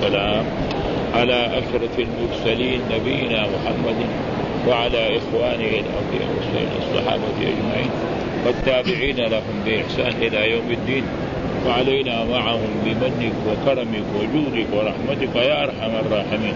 والسلام على أشرف المرسلين نبينا محمد وعلى إخوانه الأولياء الصحابة أجمعين والتابعين لهم بإحسان إلى يوم الدين، وعلينا معهم بمنك وكرمك وجودك ورحمتك يا أرحم الراحمين.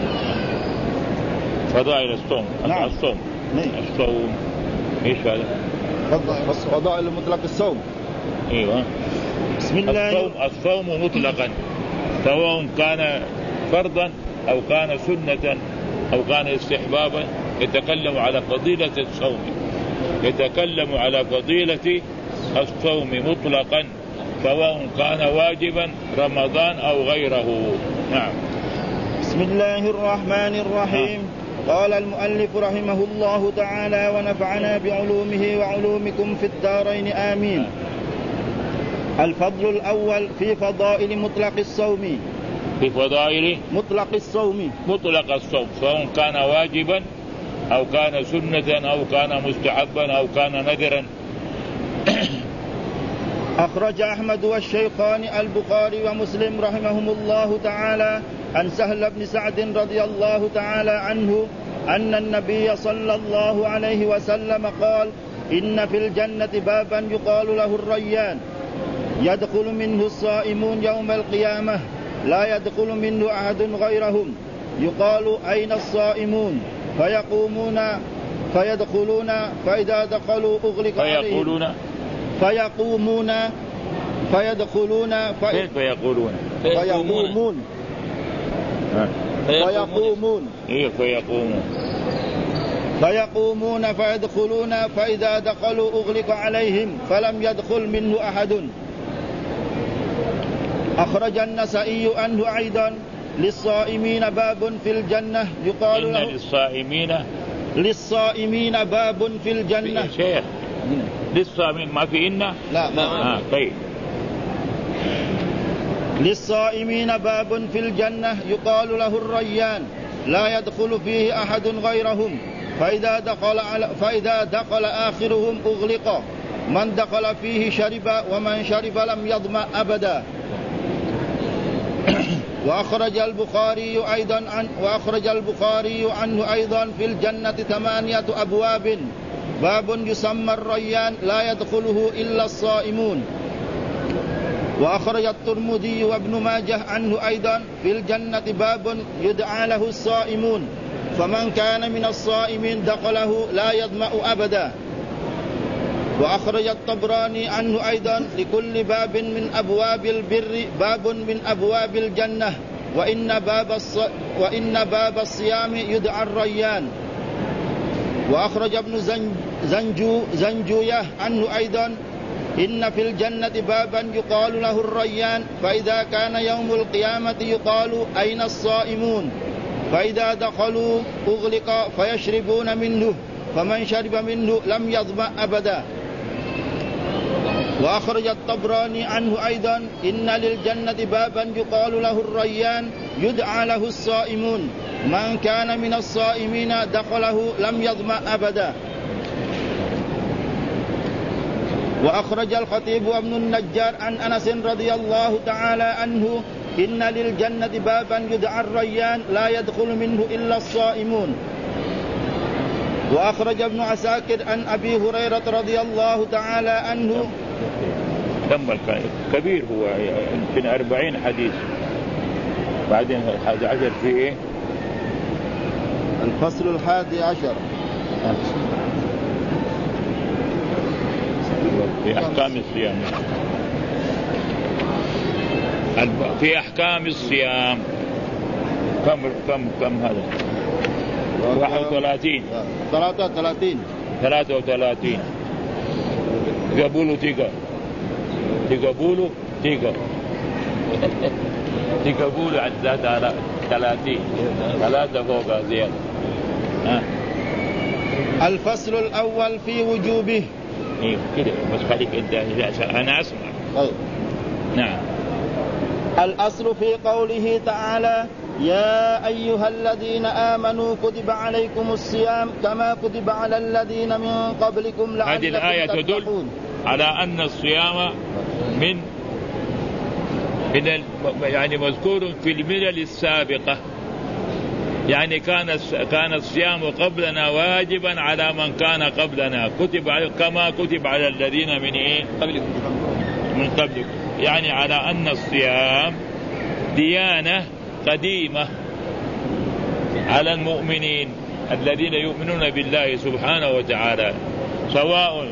فضائل الصوم. نعم. الصوم إيش هذا؟ فضائل مطلق الصوم. أيوة. بسم الله. الصوم مطلقا سواء كان فرضا أو كان سنة أو كان استحبابا، يتكلم على فضيلة الصوم، يتكلم على فضيلة الصوم مطلقا سواء كان واجبا رمضان أو غيره. نعم. بسم الله الرحمن الرحيم. قال المؤلف رحمه الله تعالى ونفعنا بعلومه وعلومكم في الدارين آمين. الفضل الأول في فضائل مطلق الصوم. في فضائل مطلق الصوم. مطلق الصوم سواء كان واجبا أو كان سنة أو كان مستحبا أو كان نذرا. أخرج أحمد والشيخان البخاري ومسلم رحمهم الله تعالى عن سهل بن سعد رضي الله تعالى عنه أن النبي صلى الله عليه وسلم قال: إن في الجنة بابا يقال له الريان، يدخل منه الصائمون يوم القيامة، لا يدخل منه أحد غيرهم، يقال: أين الصائمون؟ فيدخلون فإذا دخلوا أغلق عليهم. فيقومون فيدخلون فإذا دخلوا أغلق عليهم فلم يدخل منه أحد. أخرج النسائي عنه أيضا: للصائمين باب في الجنة يقال له للصائمين باب في الجنة. شيخ للصائمين ما في إن لا طيب. للصائمين باب في الجنة يقال له الريان، لا يدخل فيه أحد غيرهم، فإذا دخل آخرهم أغلق، من دخل فيه شرب ومن شرب لم يظمأ أبدا. وأخرج البخاري عنه أيضا: في الجنة 8 أبواب، باب يسمى الريان لا يدخله إلا الصائمون. وأخرج الترمذي وابن ماجه عنه أيضا: في الجنة باب يدعى له الصائمون، فمن كان من الصائمين دخله لا يظمأ أبدا. وأخرج الطبراني عنه أيضا: لكل باب من أبواب البر باب من أبواب الجنة، وإن باب الصيام يدعى الريان. وأخرج ابن زنجوية عنه أيضا: إن في الجنة بابا يقال له الريان، فإذا كان يوم القيامة يقال: أين الصائمون؟ فإذا دخلوا أغلق فيشربون منه، فمن شرب منه لم يظمأ أبدا. وأخرج الطبراني عنه أيضا: إن للجنة بابا يقال له الريان يدعى له الصائمون، من كان من الصائمين دخله لم يظمأ أبدا. وأخرج الخطيب وابن النجار عن أنس رضي الله تعالى عنه: إن للجنة بابا يدعى الريان لا يدخل منه إلا الصائمون. وأخرج ابن عساكر عن أبي هريرة رضي الله تعالى عنه. كم كبير هو يمكن 40 حديث. بعدين 11 في إيه؟ الفصل 11 في أحكام الصيام. في أحكام الصيام كم هذا؟ 31 33 تقبولوا عدات على 30 3 فوق زيادة. الفصل الأول في وجوبه. كده بس خليك انت انا اسمع. نعم. الأصل في قوله تعالى: يا أيها الذين آمنوا كتب عليكم الصيام كما كتب على الذين من قبلكم لعلكم هذه الآية تدل على أن الصيام من يعني مذكور في الملل السابقة، يعني كان الصيام قبلنا واجبا على من كان قبلنا، كما كتب على الذين من قبلكم، يعني على أن الصيام ديانة قديمة على المؤمنين الذين يؤمنون بالله سبحانه وتعالى، سواء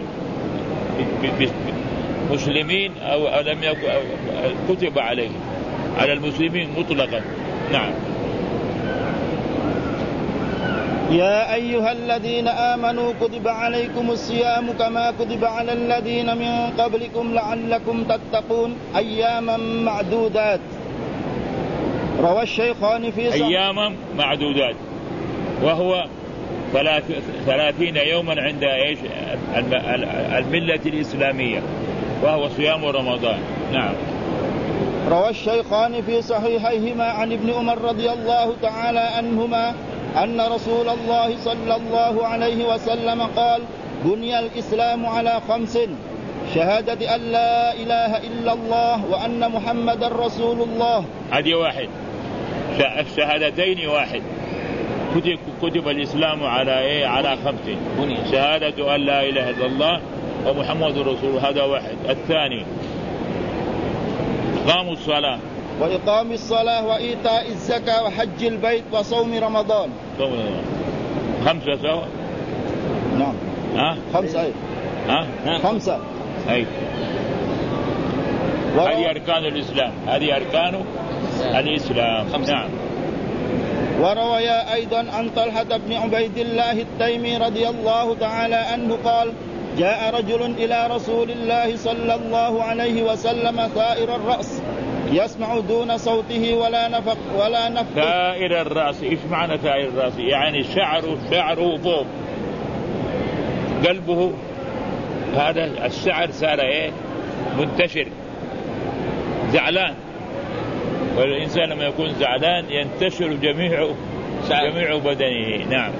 مسلمين أو لم يكن، كتب عليه على المسلمين مطلقا. نعم. يا أيها الذين آمنوا كتب عليكم الصيام كما كتب على الذين من قبلكم لعلكم تتقون أياما معدودات. روى الشيخان في أياما معدودات، وهو 30 يوما عند الملة الإسلامية، وهو صيام رمضان. نعم. روى الشيخان في صحيحيهما عن ابن عمر رضي الله تعالى عنهما أن رسول الله صلى الله عليه وسلم قال: بني الإسلام على 5: شهادة أن لا إله إلا الله وأن محمد رسول الله. هذه واحد، الشهادتين واحد. كتب الإسلام على 5: شهادة أن لا إله إلا الله ومحمد رسول الله، هذا واحد. الثاني إقام الصلاة، وإقام الصلاة وإيتاء الزكاة وحج البيت وصوم رمضان. 5 سوا. نعم. 5 أي. 5 أي. هذه أركان الإسلام، هذه أركان الإسلام. نعم. وروي أيضا عن طلحة بن عبيد الله التيمي رضي الله تعالى عنه قال: جاء رجل إلى رسول الله صلى الله عليه وسلم ثائر الرأس يسمع دون صوته ولا نفق. ثائر الرأس، إيش معنى ثائر الرأس؟ يعني شعره فوق قلبه، هذا الشعر صار منتشر، زعلان. والإنسان لما يكون زعلان ينتشر جميع بدنه. نعم.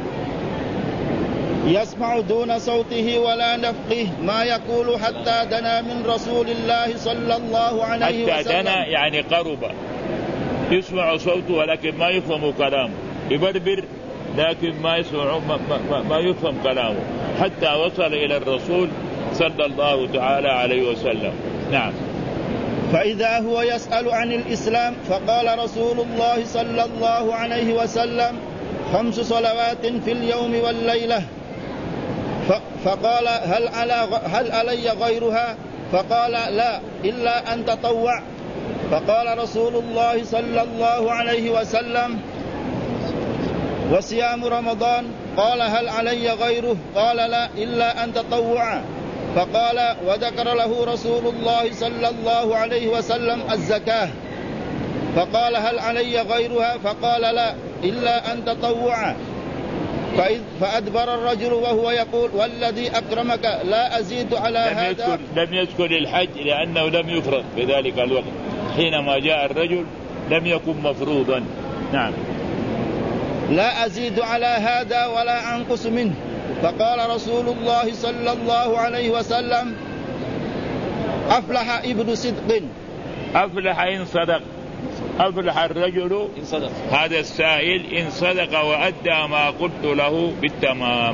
يسمع دون صوته ولا نفقه ما يقول حتى دنا من رسول الله صلى الله عليه وسلم. حتى دنا يعني قرب، يسمع صوته ولكن ما يفهم كلامه، يبربر لكن ما يفهم كلامه، حتى وصل إلى الرسول صلى الله تعالى عليه وسلم. نعم. فإذا هو يسأل عن الإسلام فقال رسول الله صلى الله عليه وسلم: 5 صلوات في اليوم والليلة. فقال: هل علي غيرها؟ فقال: لا إلا أن تطوع. فقال رسول الله صلى الله عليه وسلم: وصيام رمضان؟ قال: هل علي غيره؟ قال: لا إلا أن تطوع. فقال: وذكر له رسول الله صلى الله عليه وسلم الزكاة. فقال: هل علي غيرها؟ فقال: لا إلا أن تطوع. فأدبر الرجل وهو يقول: والذي أكرمك لا أزيد على هذا. لم يذكر الحج لأنه لم يفرض في ذلك الوقت، حينما جاء الرجل لم يكن مفروضا. نعم. لا أزيد على هذا ولا أنقص منه. فقال رسول الله صلى الله عليه وسلم: أفلح ابن صدق. أفلح إن صدق، أفلح الرجل إن صدق، هذا السائل إن صدق وأدى ما قلت له بالتمام.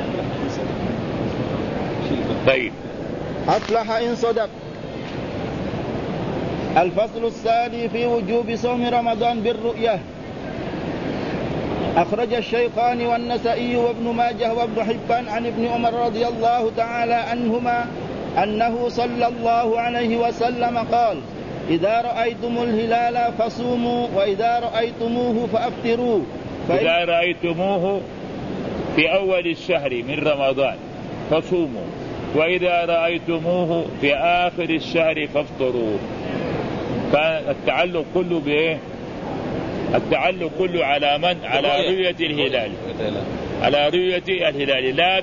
طيب. أفلح إن صدق. الفصل الثاني في وجوب صوم رمضان بالرؤية. أخرج الشيخان والنسائي وابن ماجه وابن حبان عن ابن عمر رضي الله تعالى عنهما أنه صلى الله عليه وسلم قال: إذا رأيتم الهلال فصوموا وإذا رأيتموه فأفطروا. إذا رأيتموه في أول الشهر من رمضان فصوموا، وإذا رأيتموه في آخر الشهر فافطروا. فالتعلق كله بإيه؟ التعلق كله على من؟ على رؤية الهلال، على رؤية الهلال، لا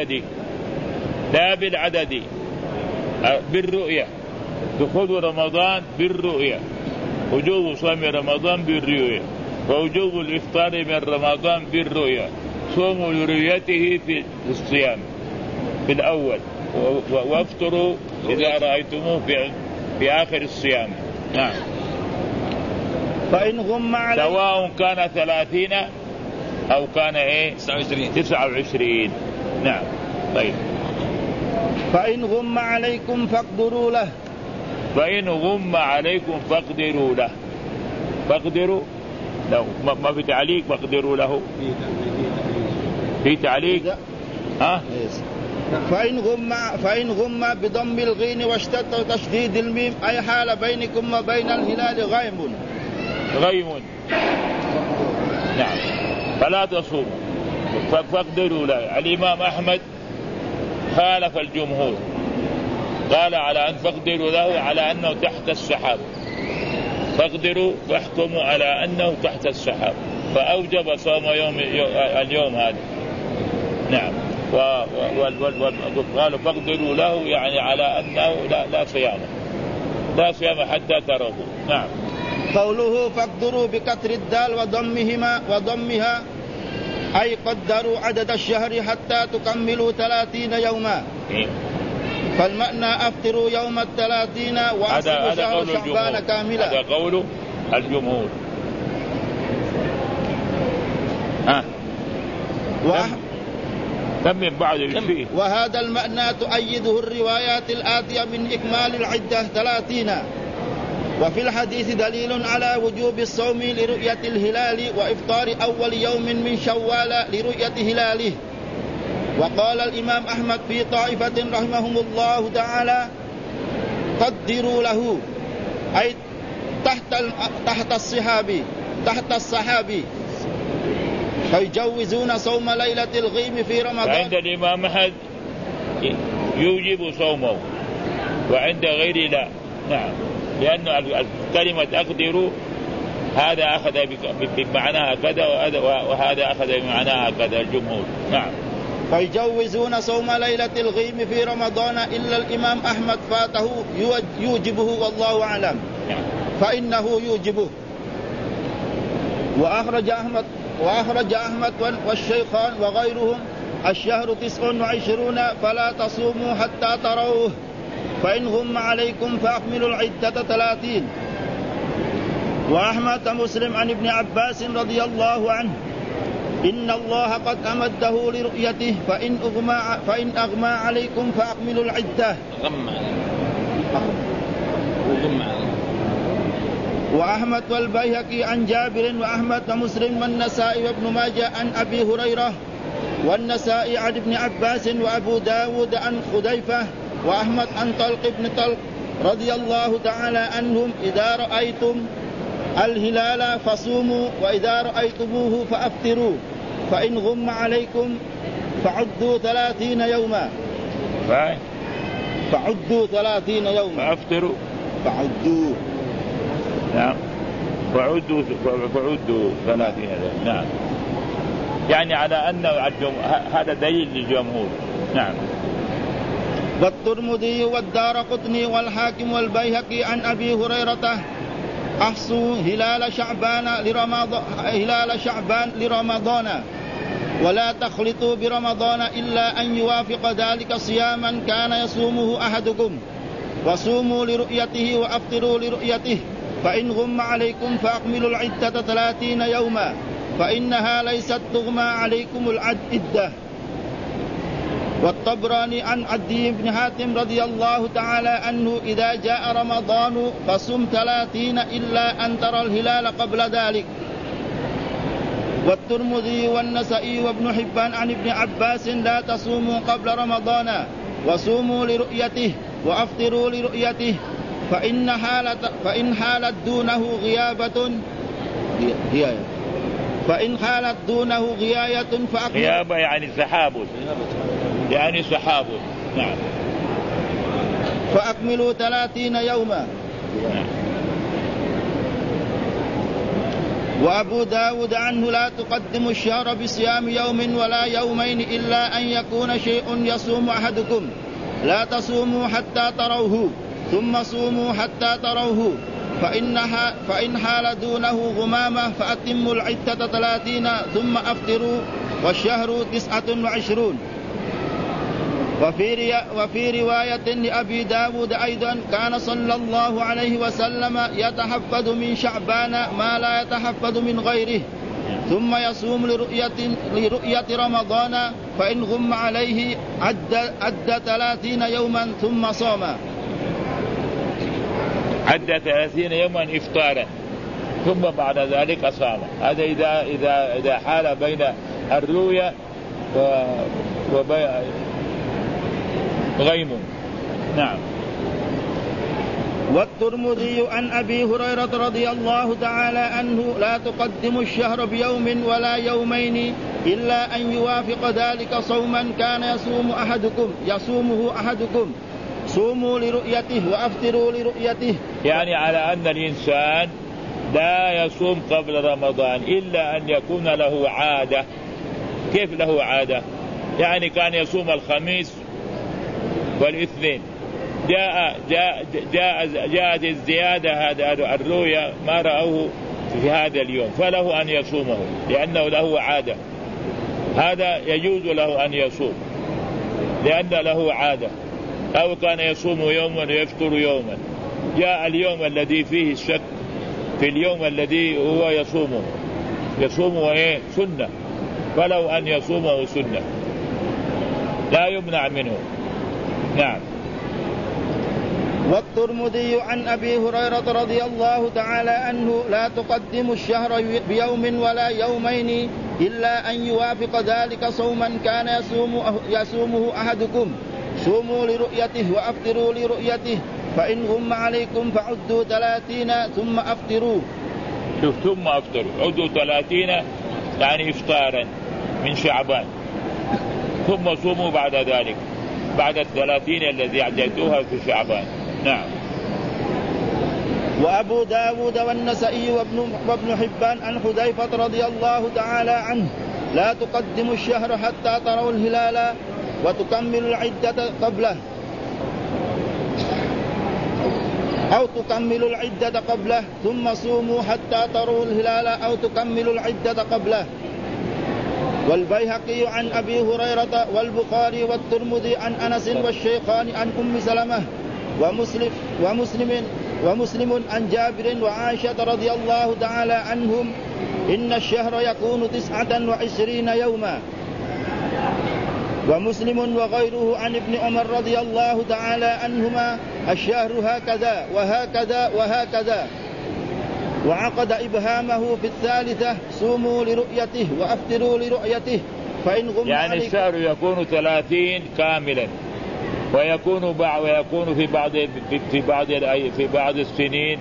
بالعدد، بالرؤية. دخول رمضان بالرؤية، وجوب صوم رمضان بالرؤية، ووجوب الإفطار من رمضان بالرؤية. صوموا لرؤيته في الصيام في الأول، وافطروا إذا رأيتموه في آخر الصيام. نعم. فإن غم عليكم سواء كان 30 أو كان 29. نعم. طيب. فإن غم عليكم فاقدروا له. فإن غم عليكم فاقدروا له. فاقدروا له ما في تعليق. فاقدروا له في تعليق. فإن غم بضم الغين واشتد تشديد الميم أي حال بينكم وبين الهلال غيم. نعم. فلا تصوم. فاقدروا له. الإمام أحمد خالف الجمهور، قال على أن فاقدروا له على أنه تحت السحاب. فاقدروا واحكموا على أنه تحت السحاب، فأوجب صوم اليوم هذا. نعم. قالوا فاقدروا له يعني على أنه لا صيام حتى تروه. نعم. قوله فاقدروا بكسر الدال وضمها أي قدروا عدد الشهر حتى تكملوا 30 يوما. فالمعنى أفطروا يوم 30 وأصلوا شهر شعبان كاملا. هذا قول الجمهور. من بعد فيه. وهذا المعنى تؤيده الروايات الآتية من إكمال العدة 30. وفي الحديث دليل على وجوب الصوم لرؤية الهلال وإفطار أول يوم من شوال لرؤية هلاله. وقال الإمام أحمد في طائفة رحمهم الله تعالى قدروا له أي تحت الصحابي فيجوزون صوم ليلة الغيم في رمضان. عند الإمام أحمد يوجب صومه وعند غيره لا. نعم. لأن كلمة أقدروا هذا أخذ بمعناها كذا وهذا أخذ بمعناها كذا الجمهور. نعم. فيجوزون صوم ليلة الغيم في رمضان إلا الإمام أحمد فاته يوجبه والله أعلم. فإنه يوجبه. وأخرج أحمد والشيخان وغيرهم الشهر 29 فلا تصوموا حتى تروه فإن غم عليكم فأكملوا العدة 30. وأحمد مسلم عن ابن عباس رضي الله عنه إن الله قد أمده لرؤيته فإن أغمى عليكم فأكملوا العدة. وأحمد والبيهقي عن جابر وأحمد ومسلم والنسائي وابن ماجه عن أبي هريرة والنسائي عن ابن عباس وأبو داود عن خديفة وأحمد عن طلق بن طلق رضي الله تعالى عنهم إذا رأيتم الهلال فصوموا وإذا رأيتموه فأفطروا فإن غم عليكم فعدوا 30 يوما. فعدوا 30 يوما. فأفطروا. فعدوا. نعم. فعدوا 30 يوما. نعم. يعني على أن هذا دليل للجمهور. نعم. والترمذي والدارقطني والحاكم والبيهقي عن أبي هريرة أحصوا هلال شعبان لرمضان ولا تخلطوا برمضان إلا أن يوافق ذلك صياما كان يصومه أحدكم وصوموا لرؤيته وأفطروا لرؤيته فإن غم عليكم فأكملوا العدة 30 يوما فإنها ليست تغمى عليكم العدة. والطبراني عن عدي بن حاتم رضي الله تعالى عنه إذا جاء رمضان فصم 30 إلا أن ترى الهلال قبل ذلك. والترمذي والنسائي وابن حبان عن ابن عباس لا تصوموا قبل رمضان وصوموا لرؤيته وأفطروا لرؤيته فإن حالت دونه غياية غيابة يعني سحاب. نعم. فأكملوا 30 يوما. نعم. وأبو داود عنه لا تقدموا الشهر بصيام يوم ولا يومين إلا أن يكون شيء يصوم أحدكم لا تصوموا حتى تروه ثم صوموا حتى تروه فإن حال دونه غمامة فأتموا العدة 30 ثم أفطروا والشهر 29. وفي رواية لأبي داود أيضا كان صلى الله عليه وسلم يتحفظ من شعبان ما لا يتحفظ من غيره ثم يصوم لرؤية رمضان فإن غم عليه عد 30 يوما ثم صام. عد 30 يوما إفطارا ثم بعد ذلك صام. هذا إذا حال بين الرؤيا وغيم. نعم. والترمذي عن أبي هريرة رضي الله تعالى عنه لا تقدموا الشهر بيوم ولا يومين إلا أن يوافق ذلك صوما كان يصومه أحدكم صوموا لرؤيته وأفطروا لرؤيته. يعني على أن الإنسان لا يصوم قبل رمضان إلا أن يكون له عادة. كيف له عادة؟ يعني كان يصوم الخميس والاثنين، جاءت الزيادة هذا الرؤيا ما رأوه في هذا اليوم فله أن يصومه لأنه له عادة. هذا يجوز له أن يصوم لأن له عادة. أو كان يصوم يوما ويفطر يوما، جاء اليوم الذي فيه الشك في اليوم الذي هو يصومه سنة فلو أن يصومه سنة لا يمنع منه. نعم. والترمذي عن أبي هريرة رضي الله تعالى عنه لا تقدموا الشهر بيوم ولا يومين إلا أن يوافق ذلك صوما كان يصومه أحدكم صوموا لرؤيته وأفطروا لرؤيته فإن غم عليكم فعدوا 30 ثم أفطروا. ثم أفطروا عدوا 30 يعني إفطارا من شعبان ثم صوموا بعد ذلك بعد 30 الذي عديتوها في شعبان. نعم. وأبو داود والنسائي وابن حبان عن حذيفة رضي الله تعالى عنه لا تقدموا الشهر حتى تروا الهلال وتكملوا العدة قبله أو تكملوا العدة قبله ثم صوموا حتى تروا الهلال أو تكملوا العدة قبله. والبيهقي عن أبي هريرة والبخاري والترمذي عن أنس والشيخان عن أم سلمة ومسلم عن جابر وعائشة رضي الله تعالى عنهم إن الشهر يكون 29 يوما. ومسلم وغيره عن ابن عمر رضي الله تعالى عنهما الشهر هكذا وهكذا وهكذا. وعقد إبهامه في الثالثة صوموا لرؤيته وأفطروا لرؤيته فإن غم يعني الشهر يكون 30 كاملا ويكون في بعض السنين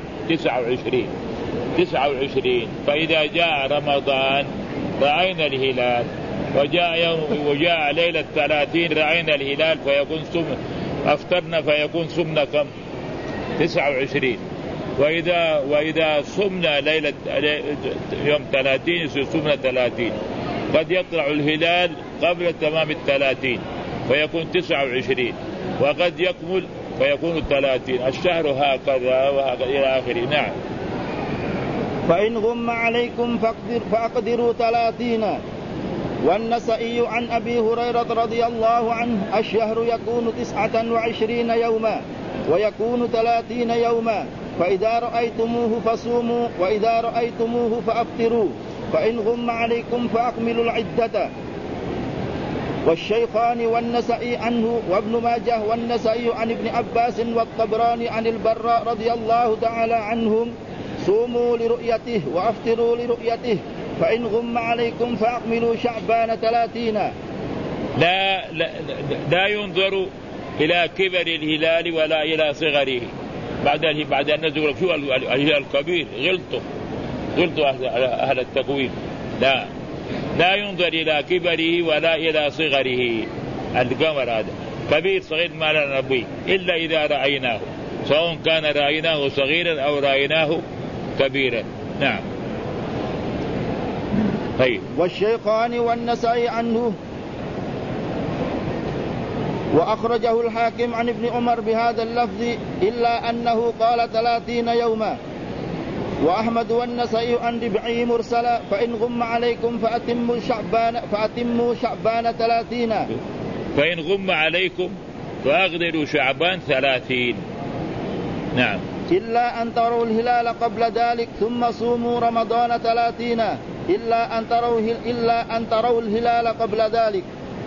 29. فإذا جاء رمضان رأينا الهلال وجاء ليلة 30 رأينا الهلال فيكون أفطرنا فيكون صمنا كم 29. وإذا صمنا ليلة يوم 30 صمنا 30. قد يطلع الهلال قبل تمام 30 فيكون 29 وقد يكمل فيكون 30. الشهر هكذا وهكذا إلى آخره. نعم. فإن غم عليكم فأقدروا 30. والنسائي عن أبي هريرة رضي الله عنه الشهر يكون 29 يوما ويكون 30 يوما فإذا رأيتموه فصوموا وإذا رأيتموه فأفطروا فإن غم عليكم فأكملوا العدة. والشيخان والنسائي عنه وابن ماجه والنسائي عن ابن عباس والطبراني عن البراء رضي الله تعالى عنهم صوموا لرؤيته وأفطروا لرؤيته فإن غم عليكم فأكملوا شعبان 30. لا ينظر إلى كبر الهلال ولا إلى صغره بعد أن نزل شو الهلال الكبير غلطوا أهل التقويم. لا ينظر إلى كبره ولا إلى صغره. القمر هذا كبير صغير ما لا نبيه إلا إذا رأيناه سواء كان رأيناه صغيرا أو رأيناه كبيرا. نعم. طيب. والشيخان والنسائي عنه وأخرجه الحاكم عن ابن عمر بهذا اللفظ إلا أنه قال 30 يوما. وأحمد والنسائي عن ربعي مرسلا فإن غم عليكم فأتموا شعبان 30. فإن غم عليكم فأقدروا شعبان 30. نعم. إلا أن تروا الهلال قبل ذلك ثم صوموا رمضان 30 إلا أن تروا الهلال قبل ذلك.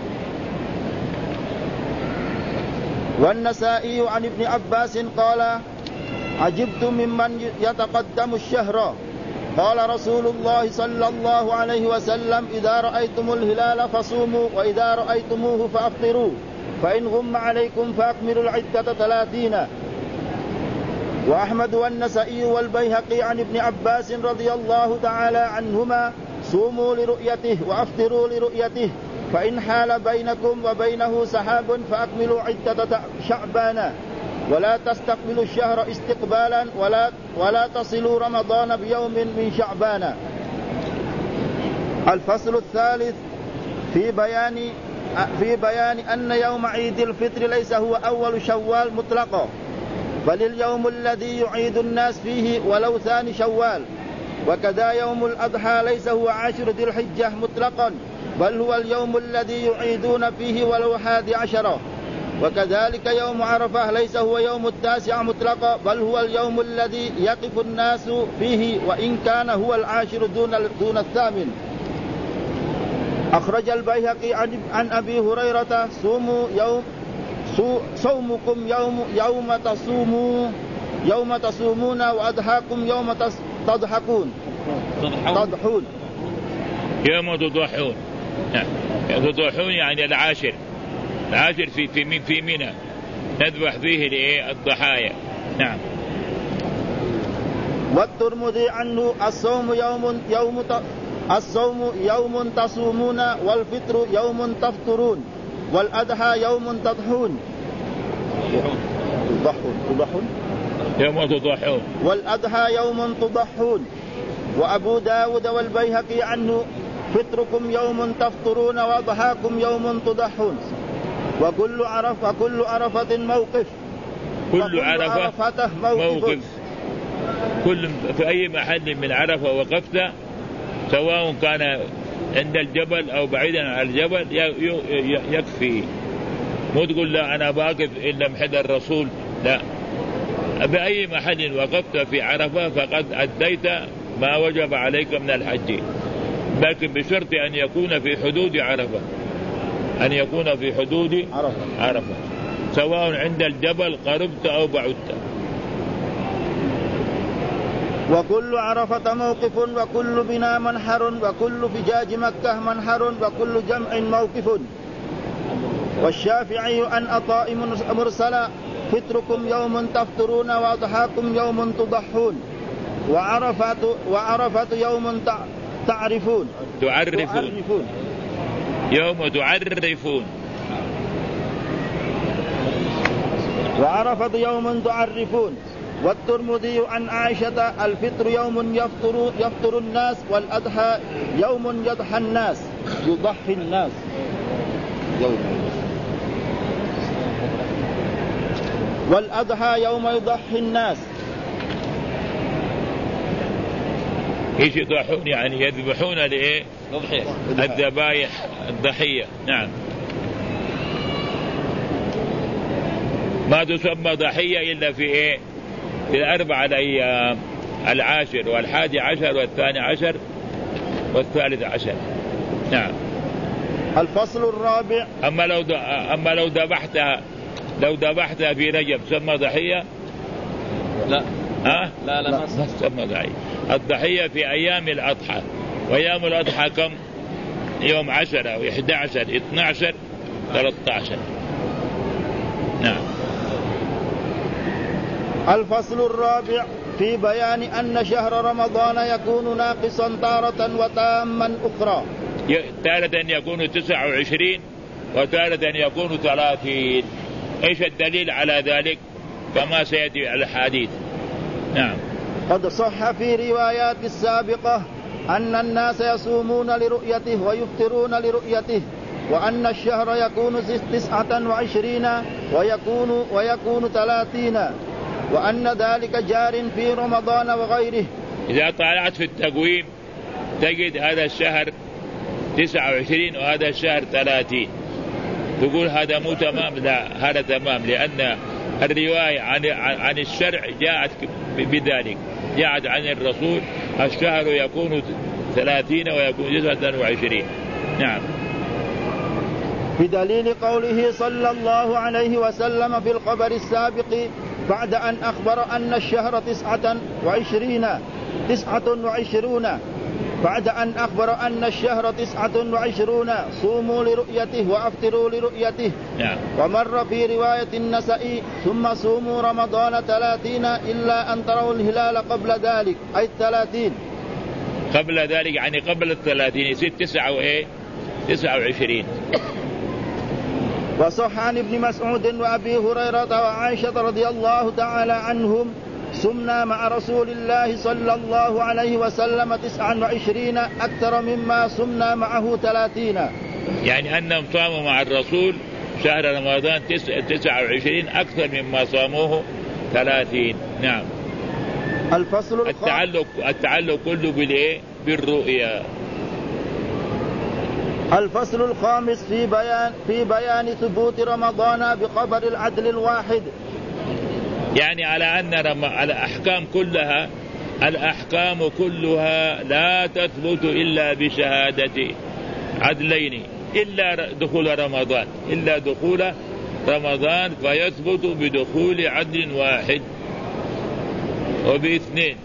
والنسائي عن ابن عباس قال عجبت ممن يتقدم الشهر قال رسول الله صلى الله عليه وسلم إذا رأيتم الهلال فصوموا وإذا رأيتموه فأفطروا فإن غم عليكم فأكملوا العدة 30. وأحمد والنسائي والبيهقي عن ابن عباس رضي الله تعالى عنهما صوموا لرؤيته وأفطروا لرؤيته فإن حال بينكم وبينه سحاب فأكملوا عدة شعبان ولا تستقبلوا الشهر استقبالا ولا تصلوا رمضان بيوم من شعبان. الفصل الثالث في بيان أن يوم عيد الفطر ليس هو أول شوال مطلقا بل اليوم الذي يعيد الناس فيه ولو ثاني شوال. وكذا يوم الأضحى ليس هو 10 ذي الحجة مطلقا بل هو اليوم الذي يعيدون فيه ولو 11. وكذلك يوم عرفة ليس هو يوم 9 مطلقا بل هو اليوم الذي يقف الناس فيه وإن كان هو 10 دون 8. أخرج البيهقي عن أبي هريرة صومكم يوم تصومون وأضحاكم يوم تضحون. يوم تضحون. تضحون يعني العاشر في منى نذبح فيه الضحايا. نعم. والترمذي عنه الصوم يوم تصومون والفطر يوم تفطرون والأضحى يوم تضحون يوم تضحون والأضحى يوم تضحون. وأبو داود والبيهقي عنه فطركم يوم تفطرون وأضحاكم يوم تضحون. وكل عرفة موقف. كل عرفة موقف. كل في أي محل من عرفة وقفت سواء كان عند الجبل أو بعيدا عن الجبل يكفي. مو تقول لا أنا باقف إلا محل الرسول، لا، بأي محل وقفت في عرفة فقد أديت ما وجب عليك من الحج، لكن بشرط أن يكون في حدود عرفة، أن يكون في حدود عرفة سواء عند الجبل قربت أو بعدت. وكل عرفة موقف وكل بنا منحر وكل فجاج مكة منحر وكل جمع موقف. والشافعي عن عطاء مرسلا فطركم يوم تفطرون وأضحاكم يوم تضحون وعرفة يوم تعرفون يوم تعرفون وعرفة يوم تعرفون. والترمذي عن عائشة الفطر يوم يفطر الناس والأضحى يوم يضحى الناس يضحي الناس والأضحى يوم يضحي الناس. ايش يضحون؟ يعني يذبحون لإيه؟ الذبائح الضحية. نعم. ما تسمى ضحية إلا في إيه؟ في 4 أيام، 10 و11 و12 و13. نعم. الفصل الرابع. أما لو ذبحتها في رجب تسمى ضحية؟ لا. لا ما تسمى ضحية. الضحية في أيام الأضحى، وأيام الأضحى كم؟ يوم 10 و11 12 13. نعم. الفصل الرابع في بيان أن شهر رمضان يكون ناقصا تارة وتاما أخرى. تارة يكون 29 وتارة يكون 30. ايش الدليل على ذلك؟ كما سيأتي الحديث. نعم. قد صح في روايات السابقة أن الناس يصومون لرؤيته ويفطرون لرؤيته، وأن الشهر يكون 29 ويكون 30، وأن ذلك جار في رمضان وغيره. إذا طالعت في التقويم تجد هذا الشهر 29 وهذا الشهر 30. تقول هذا مو تمام، لا هذا تمام، لأن الرواية عن الشرع جاءت بذلك، جاءت عن الرسول الشهر يكون 30 ويكون 29. نعم. بدليل قوله صلى الله عليه وسلم في الخبر السابق بعد أن أخبر أن الشهر 29 بعد أن أخبر أن الشهر 29 صوموا لرؤيته وأفطروا لرؤيته. نعم. ومر في رواية النسائي ثم صوموا رمضان 30 إلا أن تروا الهلال قبل ذلك، أي 30 قبل ذلك يعني قبل 30 يصير 29. وصح عن ابن مسعود وأبي هريرة وعائشة رضي الله تعالى عنهم صمنا مع رسول الله صلى الله عليه وسلم 29 أكثر مما صمنا معه 30. يعني أنهم صاموا مع الرسول شهر رمضان 29 أكثر مما صاموه 30. نعم. الفصل التعلق كله بالرؤيا. الفصل الخامس في بيان ثبوت رمضان بخبر العدل الواحد. يعني على أن الأحكام كلها لا تثبت إلا بشهادة عدلين، إلا دخول رمضان فيثبت بدخول عدل واحد وباثنين.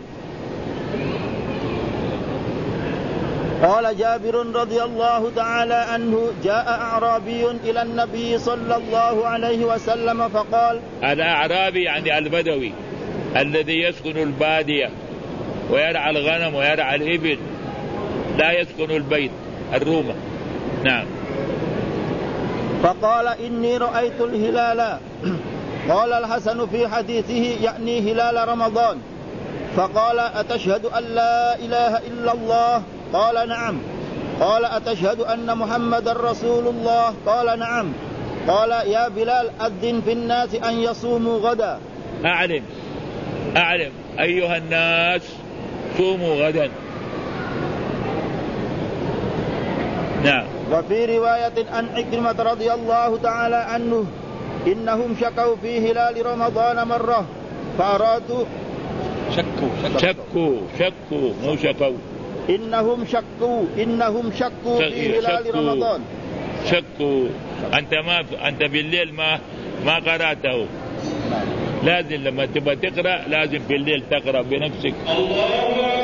قال جابر رضي الله تعالى عنه جاء أعرابي إلى النبي صلى الله عليه وسلم فقال. الأعرابي يعني البدوي الذي يسكن البادية ويرعى الغنم ويرعى الإبل، لا يسكن البيت الرومة. نعم. فقال إني رأيت الهلال. قال الحسن في حديثه يعني هلال رمضان. فقال أتشهد أن لا إله إلا الله؟ قال نعم. قال أتشهد أن محمد رسول الله؟ قال نعم. قال يا بلال أذن في الناس أن يصوموا غدا. أعلم أيها الناس صوموا غدا. نعم. وفي رواية عن عكرمة رضي الله تعالى عنه إنهم شكوا في هلال رمضان مرة فأرادوا شكوا مو شكوا. إنهم شكوا في هلال رمضان. شكوا. أنت بالليل ما قرأته. لازم لما تبغى تقرأ لازم بالليل تقرأ بنفسك.